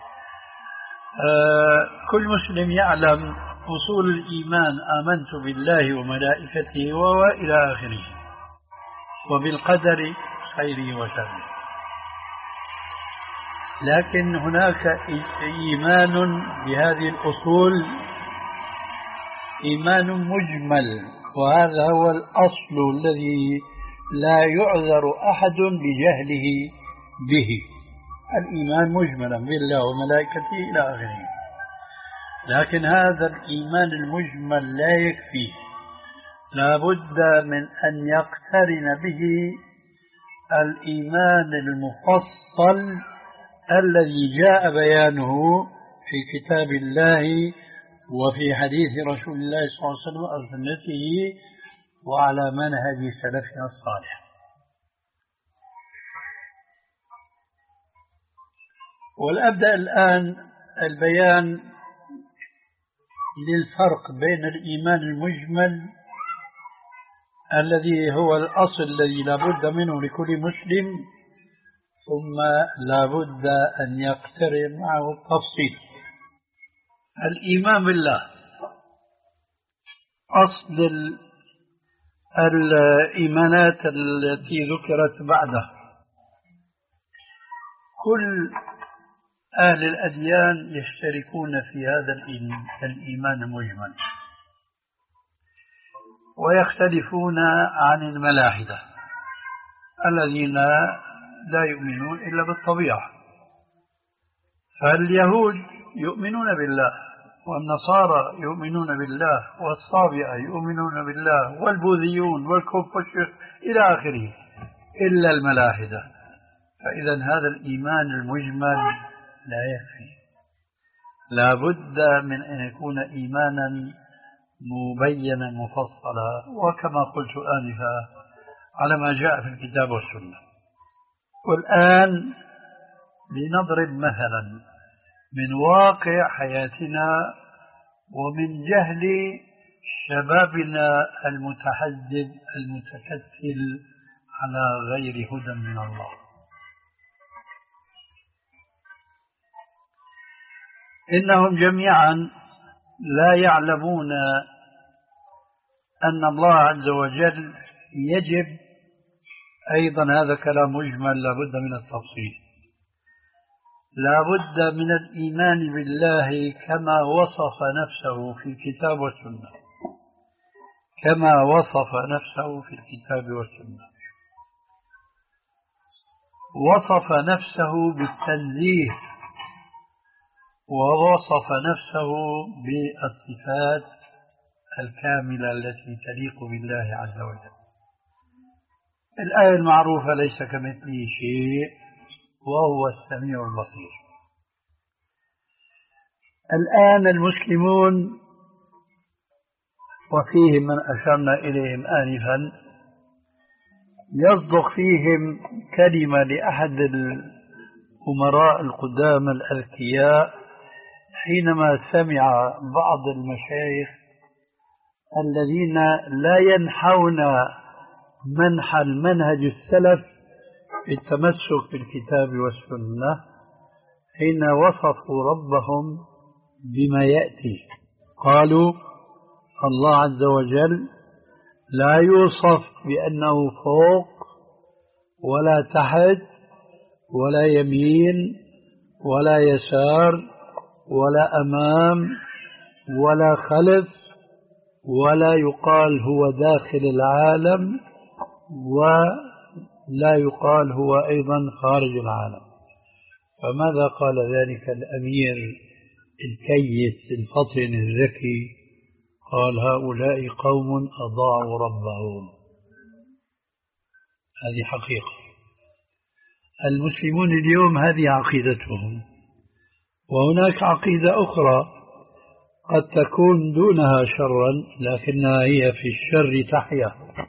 آه كل مسلم يعلم أصول الإيمان: آمنت بالله وملائكته وإلى آخره، وبالقدر خيره وشره. لكن هناك إيمان بهذه الأصول إيمان مجمل، وهذا هو الأصل الذي لا يعذر أحد بجهله به. الإيمان مجملا بالله وملائكته إلى آخره، لكن هذا الإيمان المجمل لا يكفي، لا بد من أن يقترن به الإيمان المفصل الذي جاء بيانه في كتاب الله وفي حديث رسول الله صلى الله عليه وسلم وسنته وعلى منهج سلفنا الصالح. والأبدأ الآن البيان للفرق بين الإيمان المجمل الذي هو الأصل الذي لا بد منه لكل مسلم، ثم لا بد أن يقترن معه التفصيل. الإيمان بالله أصل الإيمانات التي ذكرت بعده. كل أهل الأديان يشتركون في هذا الإيمان المجمل، ويختلفون عن الملاحدة الذين لا يؤمنون إلا بالطبيعة. فاليهود يؤمنون بالله، والنصارى يؤمنون بالله، والصابئة يؤمنون بالله، والبوذيون والكفر إلى آخره، إلا الملاحدة. فإذا هذا الإيمان المجمل لا يكفي، لا بد من أن يكون إيمانا مبينا مفصلا، وكما قلت آنفا على ما جاء في الكتاب والسنة. والآن لنضرب مثلا من واقع حياتنا ومن جهل شبابنا المتحدث المتكتل على غير هدى من الله. إنهم جميعا لا يعلمون أن الله عز وجل يجب، أيضا هذا كلام مجمل لا بد من التفصيل، لا بد من الإيمان بالله كما وصف نفسه في الكتاب والسنة، كما وصف نفسه في الكتاب والسنة. وصف نفسه بالتنزيه، ووصف نفسه بالصفات الكاملة التي تليق بالله عز وجل. الآية المعروفة ليس كمثله شيء وهو السميع البصير. الآن المسلمون وفيهم من أشرنا إليهم آنفا يصدق فيهم كلمة لأحد الأمراء القدامى الأذكياء حينما سمع بعض المشايخ الذين لا ينحون منح المنهج السلف في التمسك بالكتاب والسنة، حين وصفوا ربهم بما يأتي قالوا الله عز وجل لا يوصف بأنه فوق ولا تحت ولا يمين ولا يسار ولا أمام ولا خلف، ولا يقال هو داخل العالم ولا يقال هو أيضا خارج العالم. فماذا قال ذلك الأمير الكيس الفطن الذكي؟ قال هؤلاء قوم أضاعوا ربهم. هذه حقيقة. المسلمون اليوم هذه عقيدتهم، وهناك عقيدة أخرى قد تكون دونها شرا لكنها هي في الشر تحيا،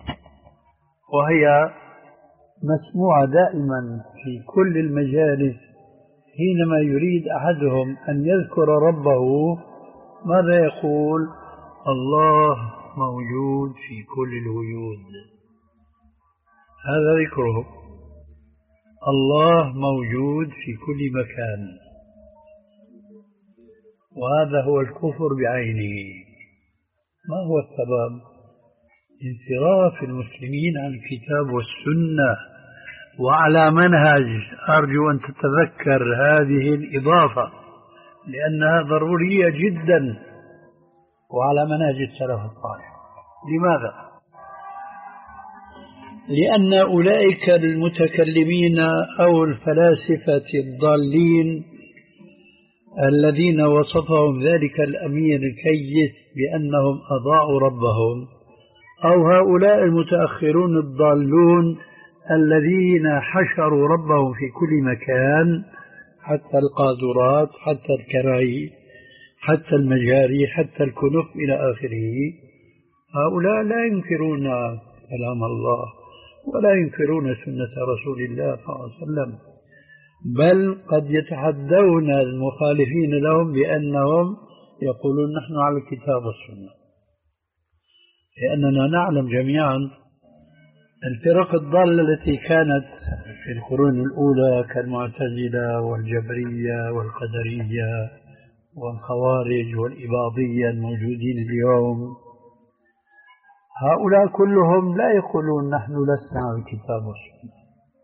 وهي مسموعة دائما في كل المجالس. حينما يريد أحدهم أن يذكر ربه ماذا يقول؟ الله موجود في كل الوجود. هذا ذكره، الله موجود في كل مكان، وهذا هو الكفر بعينه. ما هو السبب؟ انصراف المسلمين عن الكتاب والسنة وعلى منهج. أرجو أن تتذكر هذه الإضافة لأنها ضرورية جدا، وعلى منهج السلف الصالح. لماذا؟ لأن أولئك المتكلمين أو الفلاسفة الضالين الذين وصفهم ذلك الأمير الكيس بأنهم أضاعوا ربهم، أو هؤلاء المتأخرون الضالون الذين حشروا ربهم في كل مكان، حتى القاذورات، حتى الكراهي، حتى المجاري، حتى الكنف إلى آخره، هؤلاء لا ينكرون كلام الله ولا ينكرون سنة رسول الله صلى الله عليه وسلم، بل قد يتحدون المخالفين لهم بأنهم يقولون نحن على الكتاب والسنة. لأننا نعلم جميعا الفرق الضالة التي كانت في القرون الأولى كالمعتزلة والجبرية والقدرية والخوارج والإباضية الموجودين اليوم، هؤلاء كلهم لا يقولون نحن لسنا على الكتاب والسنة.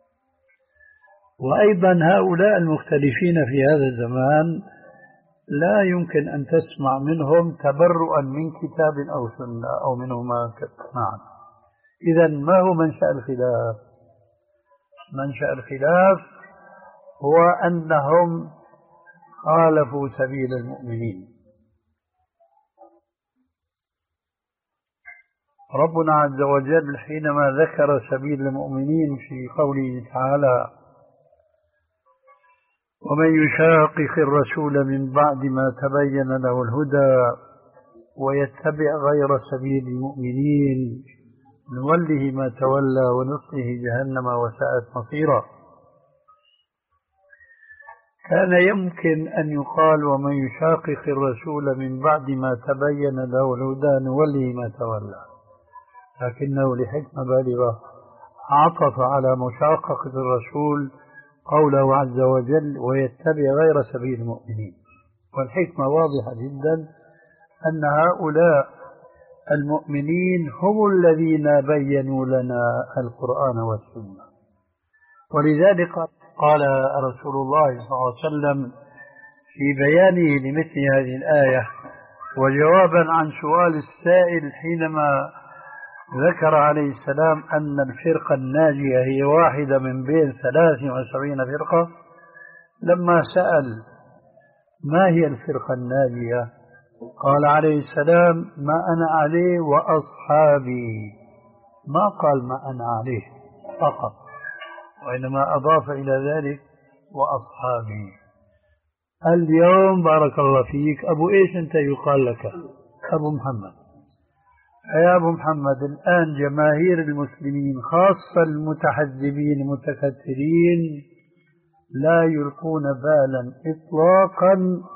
وأيضا هؤلاء المختلفين في هذا الزمان لا يمكن أن تسمع منهم تبرؤا من كتاب أو سنة أو منهما معا. إذن ما هو منشأ الخلاف؟ منشأ الخلاف هو أنهم خالفوا سبيل المؤمنين. ربنا عز وجل حينما ذكر سبيل المؤمنين في قوله تعالى: ومن يشاقق الرسول من بعد ما تبين له الهدى ويتبع غير سبيل المؤمنين نوله ما تولى ونصله جهنم وساءت مصيرا. كان يمكن أن يقال ومن يشاقق الرسول من بعد ما تبين له الهدى نوله ما تولى، لكنه لحكمة بالغة عطف على مشاققة الرسول قوله عز وجل ويتبع غير سبيل المؤمنين. والحكمة واضحة جدا أن هؤلاء المؤمنين هم الذين بينوا لنا القرآن والسنة. ولذلك قال رسول الله صلى الله عليه وسلم في بيانه لمثل هذه الآية وجوابا عن سؤال السائل حينما ذكر عليه السلام أن الفرقة الناجية هي واحدة من بين ثلاث وسبعين فرقة، لما سأل ما هي الفرقة الناجية قال عليه السلام ما أنا عليه وأصحابي، ما قال ما أنا عليه فقط، وإنما أضاف إلى ذلك وأصحابي. اليوم بارك الله فيك أبو إيش أنت يقال لك؟ أبو محمد. يا أبو محمد الآن جماهير المسلمين خاصة المتحزبين المتكثرين لا يلقون بالا إطلاقا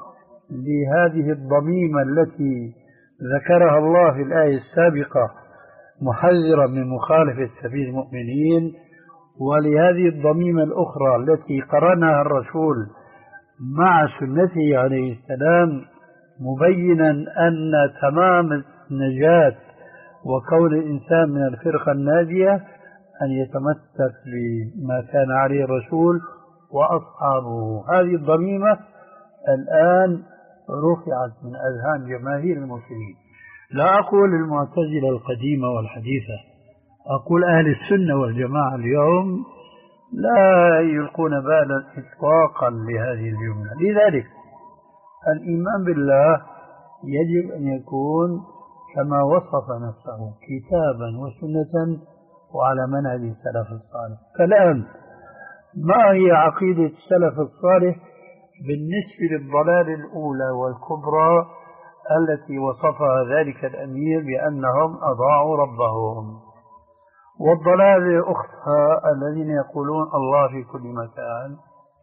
لهذه الضميمة التي ذكرها الله في الآية السابقة محذرا من مخالفة سبيل المؤمنين، ولهذه الضميمة الأخرى التي قرنها الرسول مع سنته عليه السلام مبينا أن تمام النجاة وكون الإنسان من الفرقة الناجية أن يتمسك بما كان عليه الرسول وأصحابه. هذه الضميمة الآن رفعت من أذهان جماهير المسلمين، لا أقول المعتزلة القديمة والحديثة، أقول أهل السنة والجماعة اليوم لا يلقون بالا إطلاقا لهذه الجملة. لذلك الإيمان بالله يجب أن يكون كما وصف نفسه كتابا وسنة وعلى منهج السلف الصالح. فالآن ما هي عقيدة السلف الصالح بالنسبة للضلال الأولى والكبرى التي وصفها ذلك الأمير بأنهم أضاعوا ربهم؟ والضلال أختها الذين يقولون الله في كل مكان.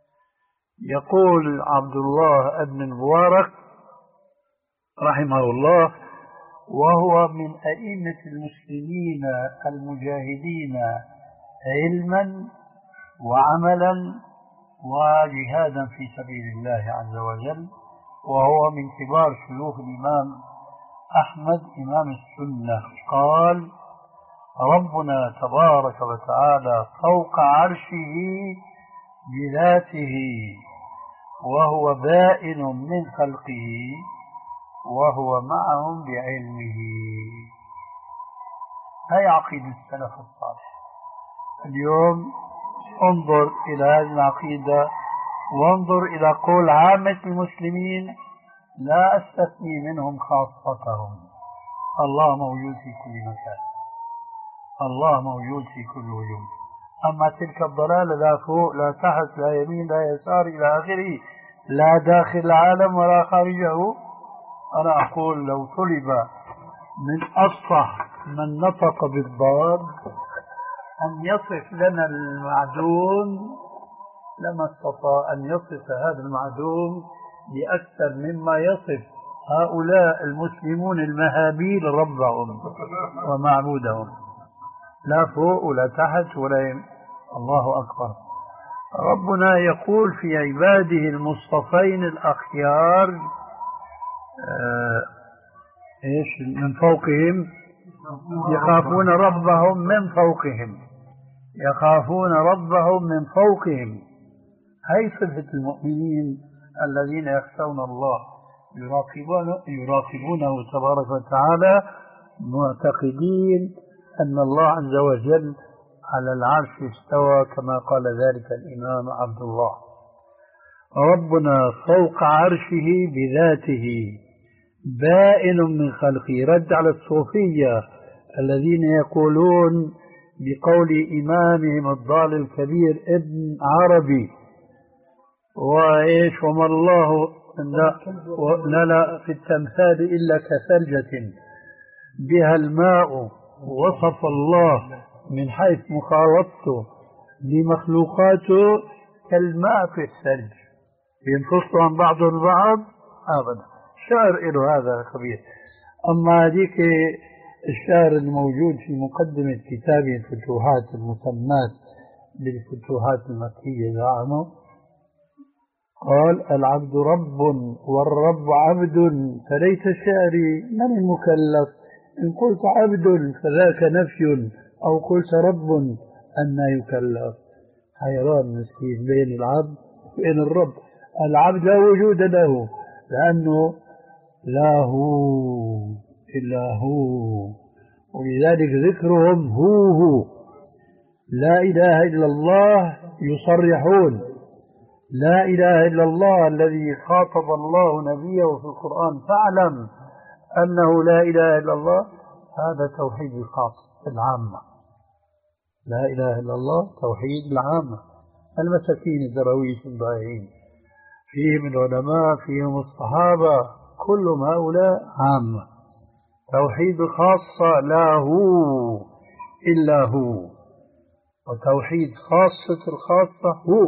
يقول عبد الله بن المبارك رحمه الله وهو من أئمة المسلمين المجاهدين علما وعملا وجهادا في سبيل الله عز وجل، وهو من كبار شيوخ الإمام أحمد إمام السنة، قال ربنا تبارك وتعالى فوق عرشه بذاته وهو بائن من خلقه وهو معهم بعلمه. هي عقيدة السلف الصالح. اليوم انظر إلى هذه العقيدة وانظر إلى قول عامة المسلمين، لا أستثني منهم خاصتهم. الله موجود في كل مكان، الله موجود في كل وجود. أما تلك الضلالة لا فوق لا تحت لا يمين لا يسار إلى آخره، لا داخل العالم ولا خارجه، أنا أقول لو طلب من أفصح من نطق بالضاد أن يصف لنا المعدوم لما استطاع أن يصف هذا المعدوم بأكثر مما يصف هؤلاء المسلمون المهابيل ربهم ومعبودهم. لا فوق ولا تحت ولا يم... الله أكبر. ربنا يقول في عباده المصطفين الأخيار آه إيش من فوقهم يخافون ربهم من فوقهم، يخافون ربهم من فوقهم. هي صفة المؤمنين الذين يخشون الله، يراقبون يراقبونه تبارك وتعالى معتقدين أن الله عز وجل على العرش استوى كما قال ذلك الإمام عبد الله. ربنا فوق عرشه بذاته بائن من خلقه. رد على الصوفية الذين يقولون بقول إمامهم الضال الكبير ابن عربي وإيش وما الله لا, لا, لا في التمثال إلا كثلجة بها الماء، وصف الله من حيث مخالطته لمخلوقاته كالماء في الثلج ينفصل عن بعض البعض أبدا. شعر إله هذا خبير. أما هذيك الشعر الموجود في مقدمة كتابه الفتوحات المسمات بالفتوحات المكية زعمه قال العبد رب والرب عبد، فليت شعري من المكلف إن قلت عبد فذاك نفي أو قلت رب أن يكلف. حيران مسكين بين العبد وبين الرب. العبد لا وجود له لأنه لا هو إلا هو، ولذلك ذكرهم هو هو. لا إله إلا الله يصرحون لا إله إلا الله الذي خاطب الله نبيه في القرآن فاعلم أنه لا إله إلا الله. هذا توحيد الخاص العامة. لا إله إلا الله توحيد العامة. المساكين الدرويش الضائعين فيهم العلماء فيهم الصحابة كلهم هؤلاء عامة. توحيد الخاصة لا هو إلا هو، وتوحيد خاصة الخاصة هو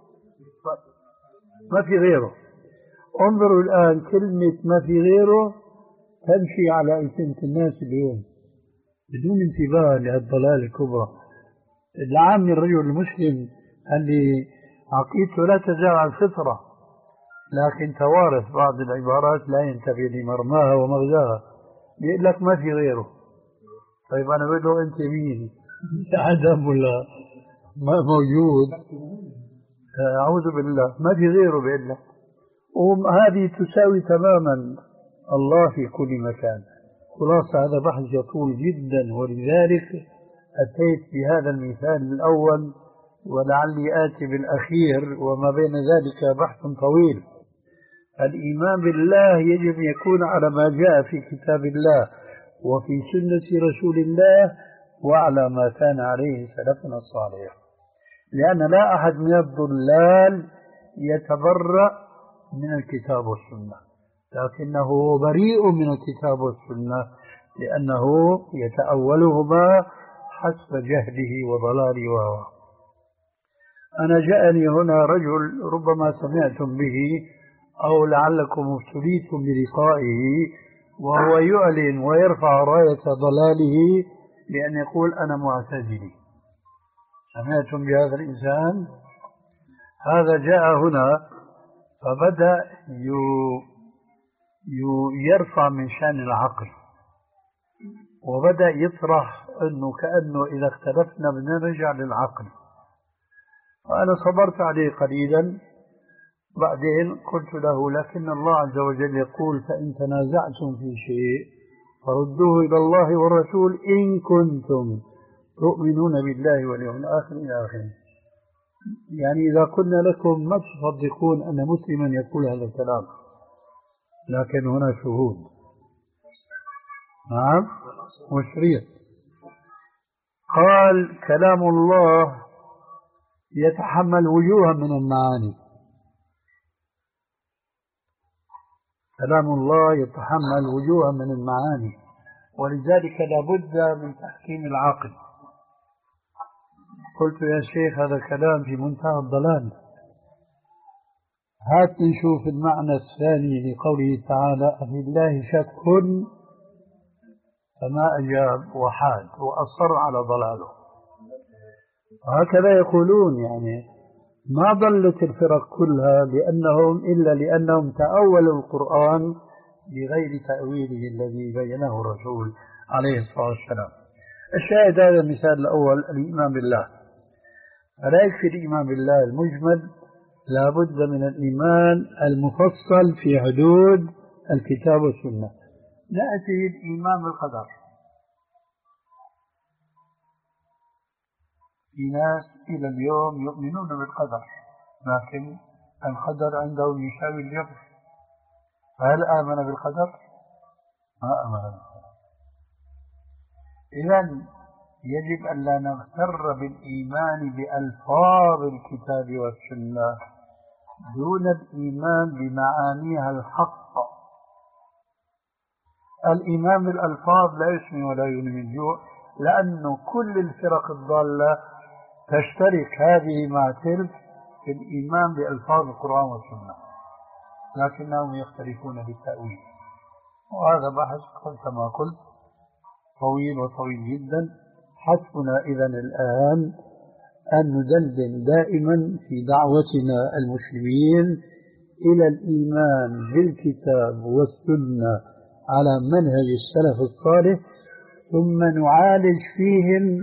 ما في غيره. انظروا الآن كلمة ما في غيره تمشي على ألسنة الناس اليوم بدون انتباه للضلال الكبرى. العام الرجل المسلم اللي عقيدته لا تزال على الفطرة لكن توارث بعض العبارات لا ينتبه لمرماها ومغزاها، يقول لك ما في غيره. طيب أنا بقول له أنت مين؟ عدم ولا ما موجود؟ أعوذ بالله ما في غيره بيقول لك. وهذه تساوي تماما الله في كل مكان. خلاصة هذا بحث يطول جدا، ولذلك أتيت بهذا المثال الأول ولعلي آتي بالأخير، وما بين ذلك بحث طويل. الإيمان بالله يجب أن يكون على ما جاء في كتاب الله وفي سنة رسول الله وعلى ما كان عليه سلفنا الصالح، لأن لا أحد من الضلال يتبرأ من الكتاب والسنة، لكنه بريء من الكتاب والسنة لأنه يتأولهما حسب جهله وضلاله وهواه. أنا جاءني هنا رجل ربما سمعتم به أو لعلكم ابتليتم بلقائه، وهو يعلن ويرفع راية ضلاله بأن يقول أنا معتزلي. سمعتم بهذا الإنسان؟ هذا جاء هنا فبدأ يرفع من شأن العقل، وبدأ يطرح أنه كأنه إذا اختلفنا بدنا نرجع للعقل. وأنا صبرت عليه قليلا، بعدين قلت له لكن الله عز وجل يقول فإن تنازعتم في شيء فردوه إلى الله والرسول إن كنتم. تؤمنون بالله واليوم الآخر إلى آخره. يعني إذا قلنا لكم ما تصدقون أن مسلما يقول هذا الكلام، لكن هنا شهود. نعم، وشريط. قال كلام الله يتحمل وجوها من المعاني، كلام الله يتحمل وجوها من المعاني، ولذلك لابد من تحكيم العقل. قلت يا شيخ هذا كلام في منتهى الضلال، هات نشوف المعنى الثاني لقوله تعالى أفي الله شك فما أجاب وحاد وأصر على ضلاله. وهكذا يقولون، يعني ما ضلت الفرق كلها لأنهم إلا لأنهم تأولوا القرآن بغير تأويله الذي بينه الرسول عليه الصلاة والسلام. الشاهد هذا المثال الأول الإيمان بالله. فلا يكفي الإيمان بالله المجمل، لا بد من الإيمان المفصل في حدود الكتاب والسنة. نأتي الإيمان بالقدر. في ناس إلى اليوم يؤمنون بالقدر، لكن القدر عندهم يساوي الجبر. فهل آمن بالقدر؟ ما آمن بالقدر. إذن يجب أن لا نغتر بالإيمان بألفاظ الكتاب والسنة دون الإيمان بمعانيها الحق. الإيمان بالألفاظ لا يسمن ولا يغني من جوع، لأن كل الفرق الضالة تشترك هذه مع تلك في الإيمان بألفاظ القرآن والسنة، لكنهم يختلفون بالتأويل. وهذا بحث كما قلت طويل وطويل جدا. حسبنا إذن الآن أن ندندن دائما في دعوتنا المسلمين إلى الإيمان بالكتاب والسنة على منهج السلف الصالح، ثم نعالج فيهم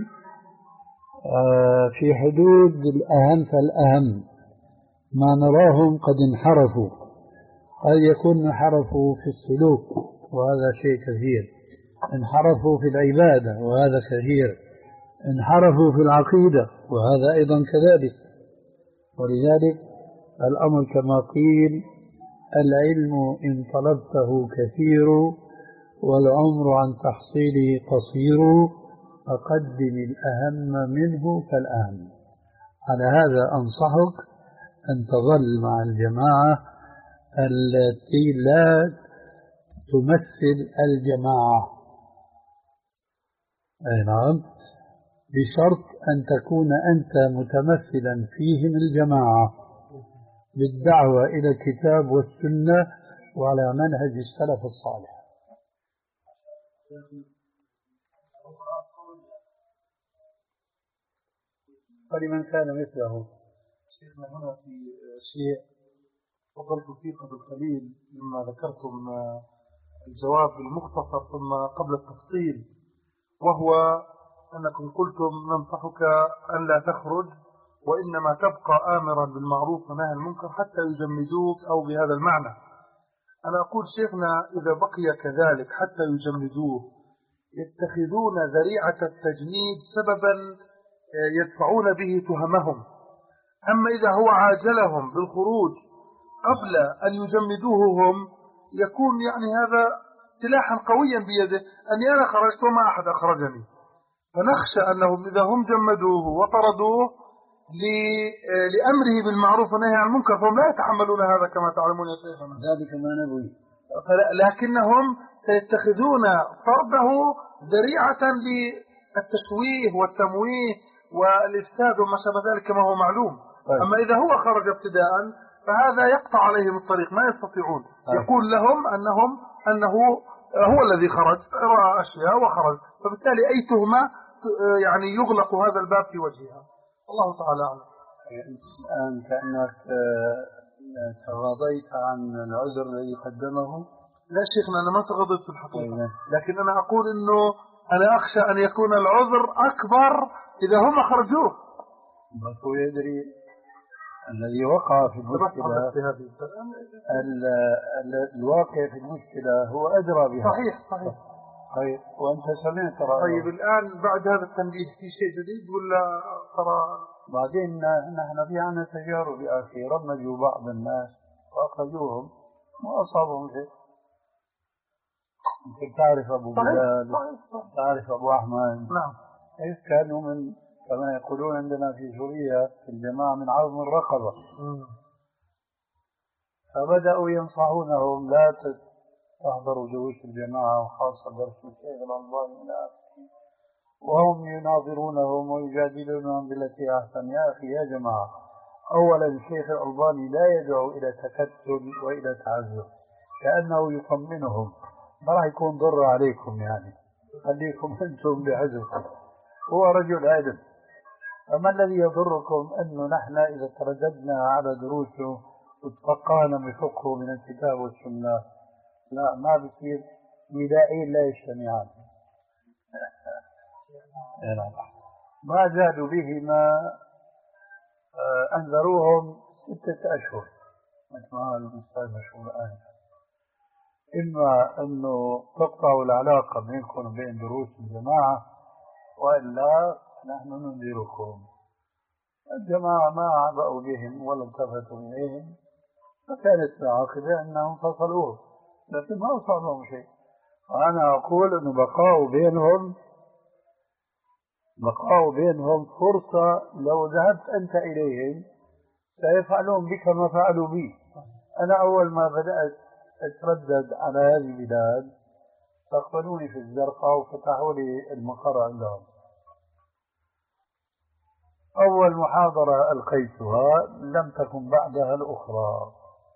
في حدود الأهم فالأهم. ما نراهم قد انحرفوا، قد يكون انحرفوا في السلوك وهذا شيء كثير، انحرفوا في العبادة وهذا كثير، انحرفوا في العقيدة وهذا أيضا كذلك. ولذلك الأمر كما قيل العلم إن طلبته كثير والعمر عن تحصيله قصير، فقدم الأهم منه فالأهم. على هذا أنصحك أن تظل مع الجماعة التي لا تمثل الجماعة، أي نعم، بشرط أن تكون أنت متمثلا فيهم الجماعة بالدعوة إلى الكتاب والسنة وعلى منهج السلف الصالح. فلمن كان مثله. شيخنا هنا في شيء فضلت فيه قبل قليل لما ذكرتم الجواب المختصر ثم قبل التفصيل، وهو أنكم قلتم ننصحك أن لا تخرج وإنما تبقى آمرا بالمعروف ونهى المنكر حتى يجمدوك، أو بهذا المعنى. أنا أقول شيخنا إذا بقي كذلك حتى يجمدوه يتخذون ذريعة التجنيد سببا يدفعون به تهمهم. أما إذا هو عاجلهم بالخروج قبل أن يجمدوه هم يكون يعني هذا سلاحا قويا بيده، أني أنا خرجت وما أحد أخرجني. فنخشى أنهم إذا هم جمدوه وطردوه لأمره بالمعروف ونهي عن المنكر فهم لا يتحملون هذا كما تعلمون يا شيخنا. ذلك ما نبغي، لكنهم سيتخذون طرده ذريعة للتشويه والتمويه والإفساد وما شابه ذلك كما هو معلوم. طيب. أما إذا هو خرج ابتداء فهذا يقطع عليهم الطريق، ما يستطيعون. طيب. يقول لهم أنهم أنه هو الذي خرج، رأى أشياء وخرج، فبالتالي أي تهمة يعني يغلق هذا الباب في وجهها. الله تعالى أعلم. الآن كأنك تغاضيت عن العذر الذي قدمه. لا شيخنا أنا ما تغاضيت في الحقيقة، لكن أنا أقول إنه أنا أخشى أن يكون العذر أكبر إذا هم خرجوه. هو يدري الذي وقع في المشكلة، الواقع في المشكلة هو أدرى بها. صحيح صحيح. طيب وأنت سمعت رأيه. طيب الآن بعد هذا التنبيه في شيء جديد ولا ترى؟ بعدين نحن في عنا تجارب يا أخي، رمجوا بعض الناس وأخذوهم ما أصابهم شيء. أنت تعرف أبو بلال، تعرف أبو أحمد. نعم. إذ كانوا من كما يقولون عندنا في سوريا في الجماعة من عظم الرقبة. م. فبدأوا ينصحونهم لا تحضروا دروس الجماعة وخاصة درس الشيخ الألباني إلى آخره، وهم يناظرونهم ويجادلونهم بالتي أحسن. يا أخي يا جماعة، أولا الشيخ الألباني لا يدعو إلى تكتل وإلى تعزز، كأنه يطمنهم ما راح يكون ضر عليكم، يعني خليكم أنتم بحزبكم، هو رجل علم. أما الذي يضركم أنه نحن إذا ترددنا على دروسه وتفقهنا بفقه من الكتاب والسنة، لا ما بصير، ندائين لا يجتمعان. ما زادوا به ما أنذروهم ستة أشهر مثل ما قال الأستاذ مشهور الآن، إما أنه تقطعوا العلاقة بينكم وبين دروس الجماعة وإلا نحن ننذركم. الجماعة ما عبأوا بهم ولا التفتوا إليهم، فكانت العاقبة أنهم فصلوه، لكن ما أصابهم شيء. وأنا أقول أنه بقاء بينهم بقاء بينهم فرصة، لو ذهبت أنت إليهم سيفعلون بك ما فعلوا بي. أنا أول ما بدأت أتردد على هذه البلاد استقبلوني في الزرقاء وفتحوا لي المقر عندهم. أول محاضرة ألقيتها لم تكن بعدها الأخرى.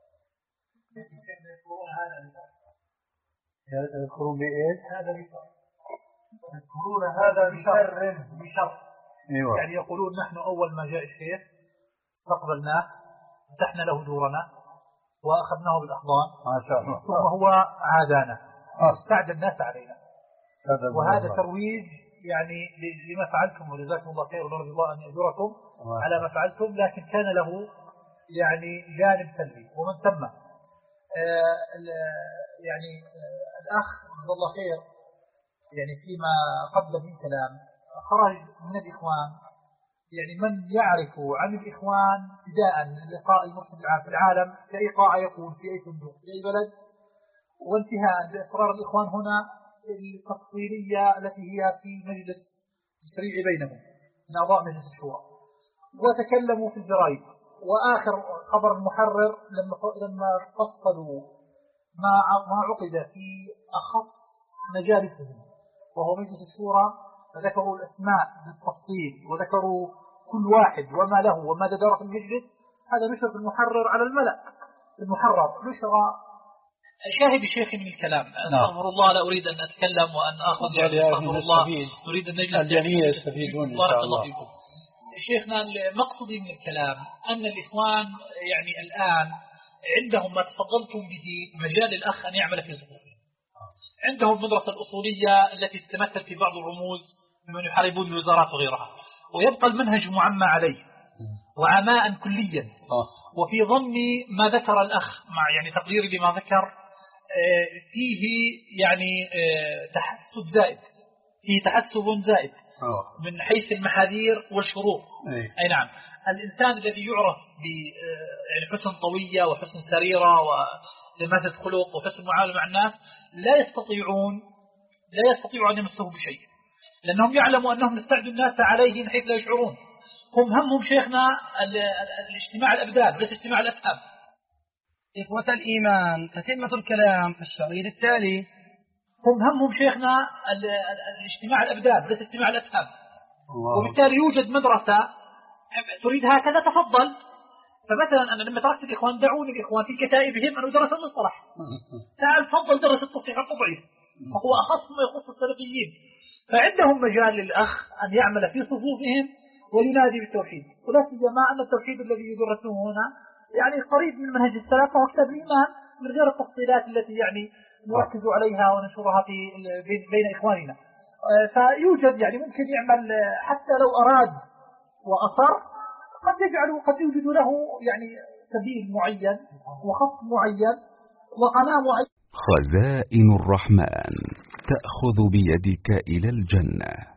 يذكرون بإيش؟ هذا بشر. يذكرون هذا بشر بشر. أيوة. يعني يقولون نحن أول ما جاء الشيخ استقبلناه، فتحنا له دورنا وأخذناه بالأحضان، ما شاء الله. ثم هو عادانا واستعد الناس علينا. وهذا ترويج يعني لما فعلتم، وجزاكم الله خير ونرجو الله أن يأجركم على ما فعلتم، لكن كان له يعني جانب سلبي. ومن ثم آه يعني آه الأخ جزاه الله خير يعني فيما قبل من كلام خرج من الإخوان، يعني من يعرف عن الإخوان ابتداء لقاء المرشد العام في العالم في أي قاعة يكون في أي صندوق في أي بلد، وانتهاء بأسرار الإخوان هنا التفصيلية التي هي في مجلس تشريعي بينهم من أعضاء مجلس الشورى، وتكلموا في الجرائد. وآخر خبر المحرر لما لما فصلوا ما ما عقد في أخص مجالسهم وهو مجلس الشورى، فذكروا الأسماء بالتفصيل وذكروا كل واحد وما له وماذا دار في المجلس. هذا نشر في المحرر على الملأ، المحرر نشر. شاهد شيخي من الكلام. أستغفر الله، لا أريد أن أتكلم وأن أخذ يعني أستغفر الله، نريد أن نجلس الجميع يستفيدون إن شاء الله. شيخنا مقصدي من الكلام أن الإخوان يعني الآن عندهم ما تفضلتم به مجال الأخ أن يعمل في صفوفه. عندهم المدرسة الأصولية التي تتمثل في بعض الرموز ممن يحاربون الوزارات وغيرها، ويبقى المنهج معمى عليه وعماء كليا. وفي ظني ما ذكر الأخ مع يعني تقديري لما ذكر فيه يعني تحسب زائد، فيه تحسب زائد من حيث المحاذير والشروط. أي نعم، الإنسان الذي يعرف ب يعني حسن طوية وحسن سريرة ولماذا خلق وحسن معاملة مع الناس لا يستطيعون لا يستطيعوا أن يمسوه بشيء، لأنهم يعلموا أنهم يستعدوا الناس عليه حيث لا يشعرون. هم همهم شيخنا الاجتماع الأبدان وليس اجتماع الأفهام. إخوة الإيمان، تتمة الكلام الشريط التالي. هم همهم شيخنا الاجتماع الأبدان وليس اجتماع الأفهام. وبالتالي يوجد مدرسة تريد هكذا تفضل. فمثلا أنا لما تركت الإخوان دعوني الإخوان في كتائبهم أن أدرس المصطلح، تعال تفضل درس التصحيح التضعيف وهو أخص ما يخص السلفيين. فعندهم مجال للأخ أن يعمل في صفوفهم وينادي بالتوحيد، ولا سيما أن التوحيد الذي يدرسه هنا يعني قريب من منهج السلف وهو كتاب الإيمان من غير التفصيلات التي يعني نركز عليها وننشرها في بين إخواننا. فيوجد يعني ممكن يعمل حتى لو أراد وأصر قد يجعله قد يوجد له يعني سبيل معين وخط معين وقناة معين. خزائن الرحمن تأخذ بيدك إلى الجنة.